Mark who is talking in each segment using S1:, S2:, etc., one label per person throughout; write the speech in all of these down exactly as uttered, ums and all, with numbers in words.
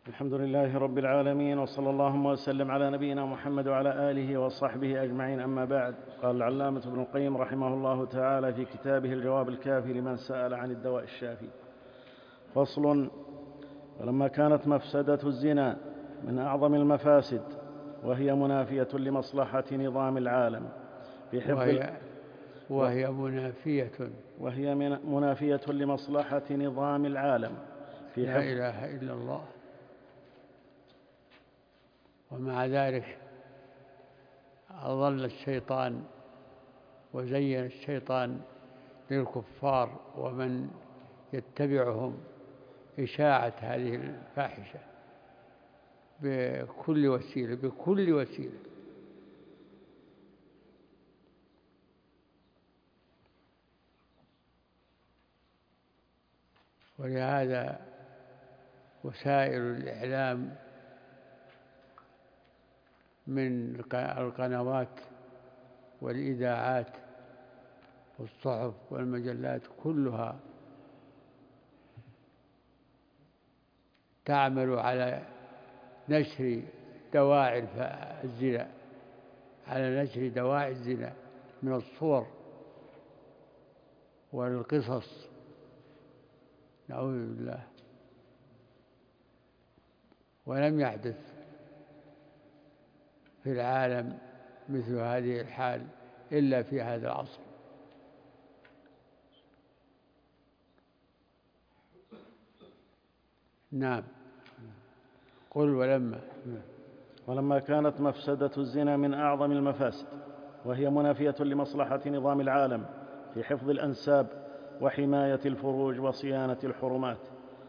S1: الحمد لله رب العالمين، وصلى اللهم وسلم على نبينا محمد وعلى آله وصحبه أجمعين. أما بعد، قال العلامة ابن القيم رحمه الله تعالى في كتابه الجواب الكافي لمن سأل عن الدواء الشافي: فصل. ولما كانت مفسدة الزنا من أعظم المفاسد، وهي منافية لمصلحة نظام العالم في حفظ
S2: وهي, وهي منافية
S1: وهي منافية لمصلحة نظام العالم في
S2: لا
S1: حفظ
S2: إله إلا الله. ومع ذلك أضل الشيطان وزين الشيطان للكفار ومن يتبعهم إشاعة هذه الفاحشة بكل وسيلة بكل وسيلة ولهذا وسائل الإعلام من القنوات والإذاعات والصحف والمجلات كلها تعمل على نشر دواعي الزنا على نشر دواعي الزنا من الصور والقصص، نعوذ بالله. ولم يحدث في العالم مثل هذه الحال إلا في هذا العصر. نعم. قل ولما
S1: ولما كانت مفسدة الزنا من أعظم المفاسد، وهي منافية لمصلحة نظام العالم في حفظ الأنساب وحماية الفروج وصيانة الحرمات،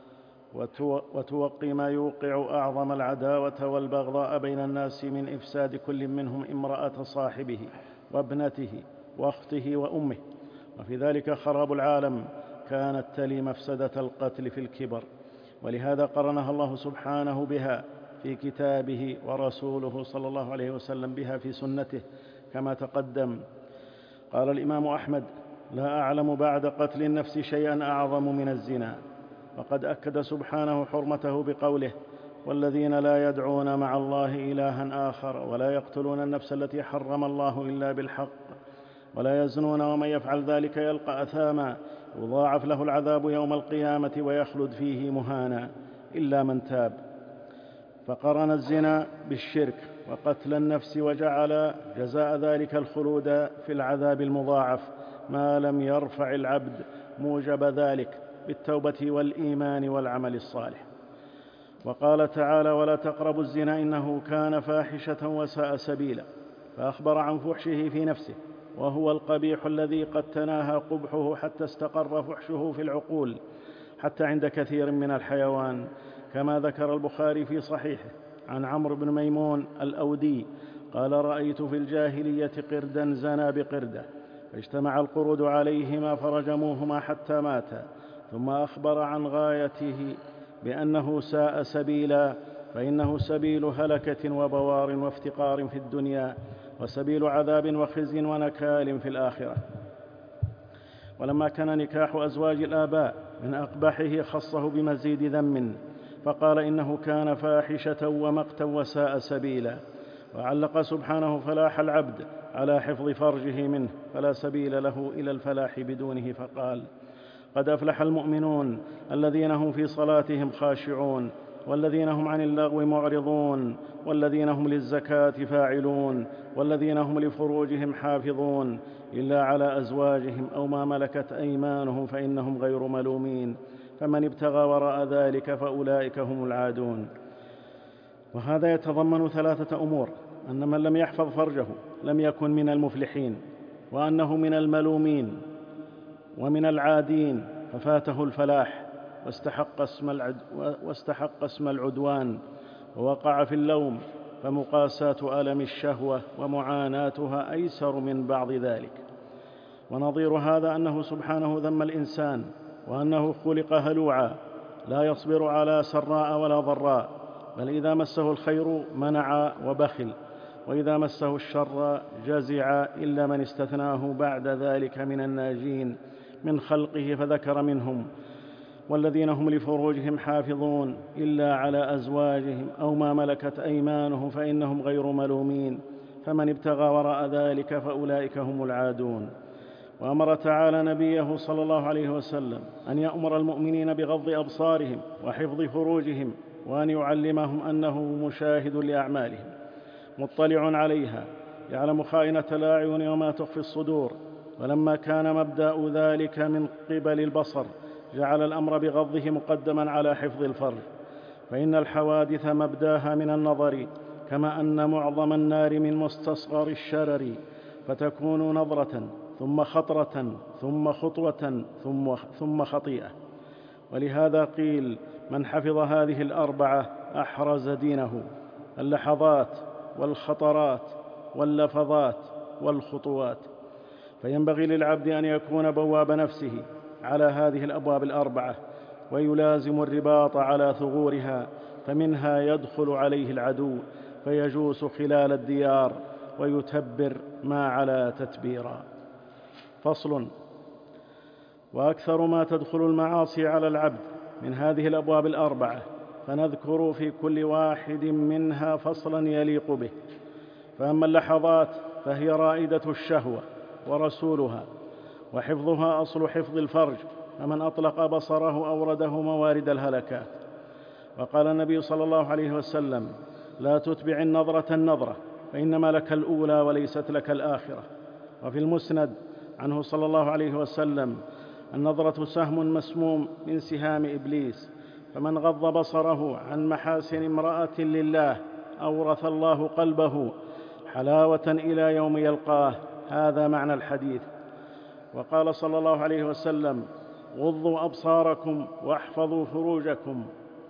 S1: وتوقي ما يوقع أعظم العداوة والبغضاء بين الناس من إفساد كل منهم امرأة صاحبه وابنته واخته وأمه، وفي ذلك خراب العالم كانت تلي مفسدة القتل في الكبر، ولهذا قرنها الله سبحانه بها في كتابه ورسوله صلى الله عليه وسلم بها في سنته كما تقدم. قال الإمام أحمد: لا أعلم بعد قتل النفس شيئا أعظم من الزنا. وقد أكد سبحانه حرمته بقوله: والذين لا يدعون مع الله إلها آخر ولا يقتلون النفس التي حرم الله إلا بالحق ولا يزنون ومن يفعل ذلك يلقى أثاما يضاعف له العذاب يوم القيامة ويخلد فيه مهانا إلا من تاب. فقرن الزنا بالشرك وقتل النفس، وجعل جزاء ذلك الخلود في العذاب المضاعف ما لم يرفع العبد موجب ذلك بالتوبة والإيمان والعمل الصالح. وقال تعالى: ولا تقربوا الزنا إنه كان فاحشة وساء سبيلا، فأخبر عن فحشه في نفسه، وهو القبيح الذي قد تناهى قبحه حتى استقر فحشه في العقول، حتى عند كثير من الحيوان، كما ذكر البخاري في صحيحه عن عمرو بن ميمون الأودي قال: رأيت في الجاهلية قردا زنا بقردة، فاجتمع القرود عليهما فرجموهما حتى ماتا، ثم أخبر عن غايته بأنه ساء سبيلا، فإنه سبيل هلكة وبوار وافتقار في الدنيا، وسبيل عذاب وخزي ونكال في الآخرة. ولما كان نكاح أزواج الآباء من أقبحه خصه بمزيد ذم، فقال: إنه كان فاحشة ومقتا وساء سبيلا. وعلق سبحانه فلاح العبد على حفظ فرجه منه، فلا سبيل له إلى الفلاح بدونه، فقال: قد أفلح المؤمنون الذين هم في صلاتهم خاشعون والذين هم عن اللغو معرضون والذين هم للزكاة فاعلون والذين هم لفروجهم حافظون إلا على أزواجهم أو ما ملكت أيمانهم فإنهم غير ملومين، فمن ابتغى وراء ذلك فأولئك هم العادون. وهذا يتضمن ثلاثة أمور: أن من لم يحفظ فرجه لم يكن من المفلحين، وأنه من الملومين ومن العادين ففاته الفلاح واستحق اسم, العد واستحق اسم العدوان، ووقع في اللوم، فمقاساة ألم الشهوة ومعاناتها أيسر من بعض ذلك. ونظير هذا أنه سبحانه ذم الإنسان، وأنه خلق هلوعا لا يصبر على سراء ولا ضراء، بل إذا مسه الخير منع وبخل، وإذا مسه الشر جزع، إلا من استثناه بعد ذلك من الناجين من خلقه، فذكر منهم والذين هم لفروجهم حافظون إلا على أزواجهم أو ما ملكت أيمانهم فإنهم غير ملومين، فمن ابتغى وراء ذلك فأولئك هم العادون. وأمر تعالى نبيه صلى الله عليه وسلم أن يأمر المؤمنين بغض أبصارهم وحفظ فروجهم، وأن يعلمهم أنه مشاهد لأعمالهم مطلع عليها، يعلم خائنة الأعين وما تخفي الصدور. ولما كان مبدأ ذلك من قبل البصر جعل الأمر بغضه مقدما على حفظ الفرج، فإن الحوادث مبداها من النظر، كما أن معظم النار من مستصغر الشرر، فتكون نظرة ثم خطرة ثم خطوة ثم, ثم خطيئة. ولهذا قيل من حفظ هذه الأربعة أحرز دينه: اللحظات والخطرات واللفظات والخطوات. فينبغي للعبد أن يكون بواب نفسه على هذه الأبواب الأربعة، ويلازم الرباط على ثغورها، فمنها يدخل عليه العدو فيجوس خلال الديار ويتبر ما علا تتبيرا. فصل. وأكثر ما تدخل المعاصي على العبد من هذه الأبواب الأربعة، فنذكر في كل واحد منها فصلا يليق به. فأما اللحظات فهي رائدة الشهوة ورسولها، وحفظها أصل حفظ الفرج، فمن أطلق بصره أورده موارد الهلكات. وقال النبي صلى الله عليه وسلم: لا تتبع النظرة النظرة، فإنما لك الأولى وليست لك الآخرة. وفي المسند عنه صلى الله عليه وسلم: النظرة سهم مسموم من سهام إبليس، فمن غض بصره عن محاسن امرأة لله أورث الله قلبه حلاوة إلى يوم يلقاه. هذا معنى الحديث. وقال صلى الله عليه وسلم: غضوا أبصاركم واحفظوا فروجكم.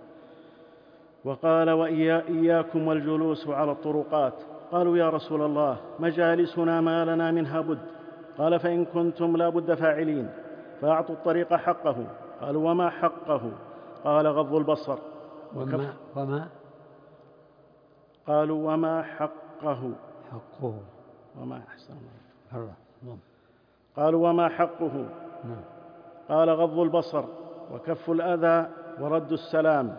S1: وقال: وإياكم والجلوس على الطرقات. قالوا: يا رسول الله، مجالسنا ما لنا منها بد. قال: فإن كنتم لا بد فاعلين فأعطوا الطريق حقه. قالوا: وما حقه؟ قال: غض البصر.
S2: وما, وما
S1: قالوا: وما حقه؟
S2: حقه
S1: وما أحسن
S2: الله.
S1: قالوا: وما حقه؟
S2: نعم.
S1: قال: غض البصر وكف الأذى ورد السلام.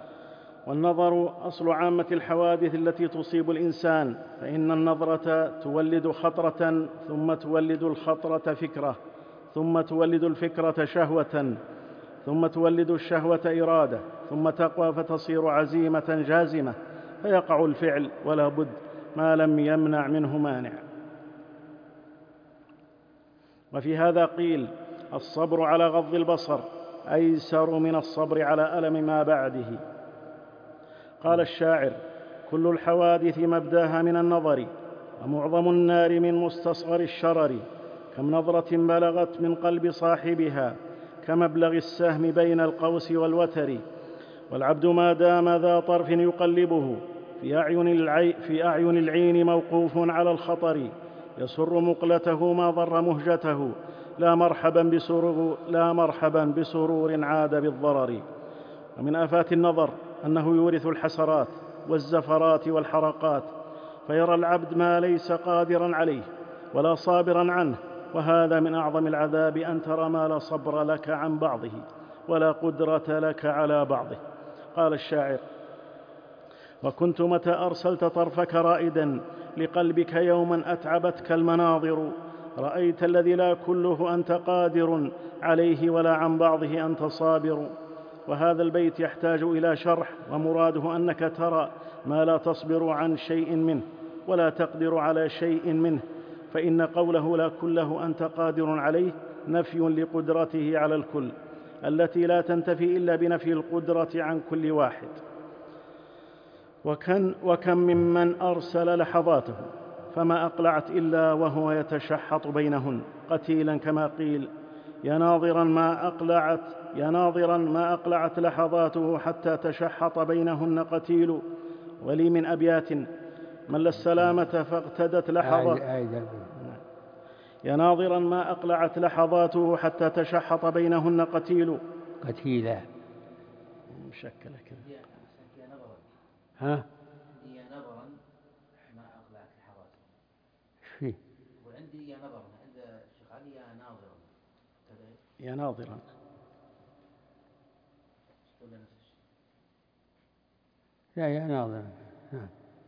S1: والنظر أصل عامة الحوادث التي تصيب الإنسان، فإن النظرة تولد خطرة، ثم تولد الخطرة فكرة، ثم تولد الفكرة شهوة، ثم تولد الشهوة إرادة، ثم تقوى فتصير عزيمة جازمة، فيقع الفعل ولا بد ما لم يمنع منه مانع. وفي هذا قيل: الصبر على غض البصر أيسر من الصبر على ألم ما بعده. قال الشاعر: كل الحوادث مبداها من النظر، ومعظم النار من مستصغر الشرر. كم نظرة بلغت من قلب صاحبها، كمبلغ السهم بين القوس والوتر. والعبد ما دام ذا طرف يقلبه في أعين, العي في أعين العين موقوف على الخطر. يسر مقلته ما ضر مهجته، لا مرحبا بسرور, لا مرحبا بسرور عاد بالضرر. ومن آفات النظر أنه يورث الحسرات والزفرات والحرقات، فيرى العبد ما ليس قادرا عليه ولا صابرا عنه، وهذا من أعظم العذاب، أن ترى ما لا صبر لك عن بعضه ولا قدرة لك على بعضه. قال الشاعر: وكنت متى أرسلت طرفك رائدا لقلبك يوما أتعبتك المناظر، رأيت الذي لا كله أنت قادر عليه ولا عن بعضه أنت صابر. وهذا البيت يحتاج إلى شرح، ومراده أنك ترى ما لا تصبر عن شيء منه ولا تقدر على شيء منه، فإن قوله لا كله أنت قادر عليه نفي لقدرته على الكل، التي لا تنتفي إلا بنفي القدرة عن كل واحد. وكم, وكم ممن أرسل لحظاته فما أقلعت إلا وهو يتشحط بينهن قتيلا، كما قيل: يا ناظرا ما أقلعت يا ناظرا ما أقلعت لحظاته حتى تشحط بينهن قتيل. ولي من أبيات: من السلامة فاقتدت لحظة يا ناظرا ما أقلعت لحظاته حتى تشحط بينهن قتيل.
S2: قتيلا
S1: مشكلة كذا.
S2: ها؟
S3: يا نظرا ما أقلعت لحظاته.
S2: فيه؟
S3: وعندي يا نظرا، عند الشيخ علي يا ناظرا.
S1: يا ناظرا
S2: لا يا ناظر. نعم.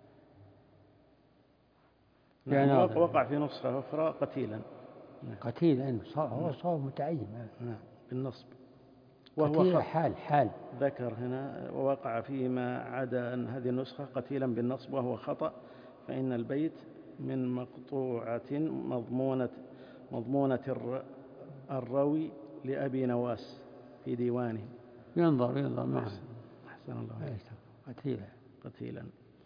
S1: نعم. نعم. وقع في نسخة أخرى قتيلا.
S2: نعم. قتيلا هو صواب متعين.
S1: نعم بالنصب.
S2: وهو حال حال
S1: ذكر هنا ووقع فيما عدا أن هذه النسخة قتيلا بالنصب وهو خطأ، فإن البيت من مقطوعة مضمونة مضمونة الروي لأبي نواس في ديوانه.
S2: ينظر ينظر معه.
S1: أحسن الله.
S2: قتيلا
S1: قتيلا.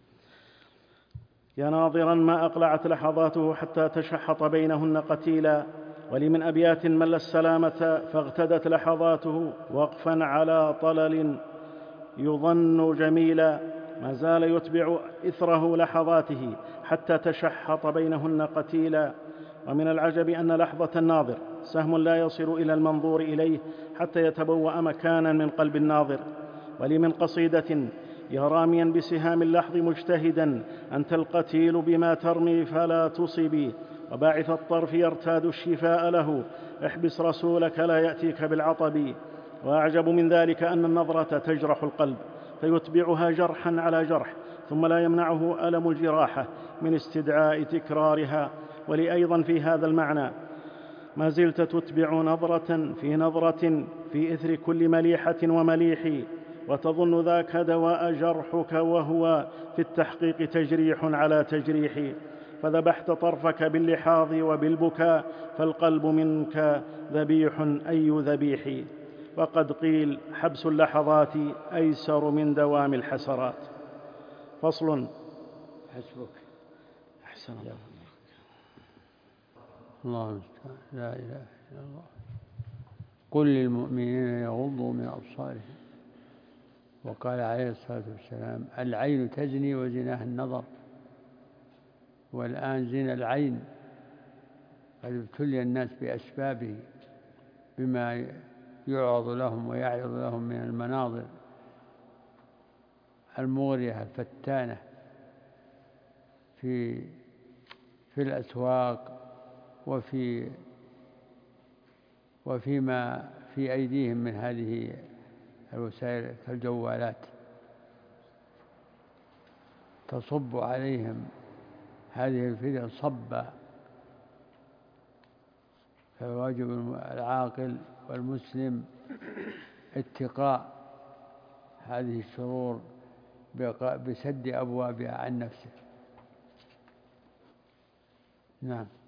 S1: يا ناظرا ما أقلعت لحظاته حتى تشحط بينهن قتيلا، ولي من أبيات مل السلامة فاغتدت لحظاته وقفا على طلل يظن جميلا، ما زال يتبع إثره لحظاته حتى تشحط بينهن قتيلا. ومن العجب أن لحظة الناظر سهم لا يصل إلى المنظور إليه حتى يتبوأ مكانا من قلب الناظر. ولي من قصيدة يا راميا بسهام اللحظ مجتهدا أنت القتيل بما ترمي فلا تصبي، وباعث الطرف يرتاد الشفاء له احبس رسولك لا يأتيك بالعطب. وأعجب من ذلك أن النظرة تجرح القلب فيتبعها جرحا على جرح، ثم لا يمنعه ألم الجراحة من استدعاء تكرارها. ولي أيضا في هذا المعنى ما زلت تتبع نظرة في نظرة في إثر كل مليحة ومليح، وتظن ذاك دواء جرحك وهو في التحقيق تجريح على تجريح. فذبحت طرفك باللحاظ وبالبكاء فالقلب منك ذبيح أي ذبيح. وقد قيل حبس اللحظات أيسر من دوام الحسرات. فصل.
S2: حسبك.
S1: أحسن الله.
S2: الله المستعان. لا إله إلا الله. قل للمؤمنين يغضوا من أبصارهم. وقال عليه الصلاة والسلام العين تزني وزناها النظر. والآن زنا العين قد ابتلي الناس بأسبابه بما يعرض لهم ويعرض لهم من المناظر المغرية الفتانة في في الأسواق وفي وفيما في أيديهم من هذه الوسائل كالجوالات تصب عليهم هذه الفتن صبا. فواجب العاقل والمسلم اتقاء هذه الشرور بسد أبوابها عن نفسه. نعم.